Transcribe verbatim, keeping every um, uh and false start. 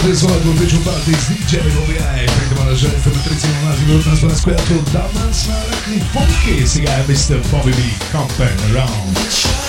this one will feature parties D J Bobby I. Прямо на жаре в тридцать минут нас нас която давно сме рекли функи. Сега е мистер Bobby B. Compare around.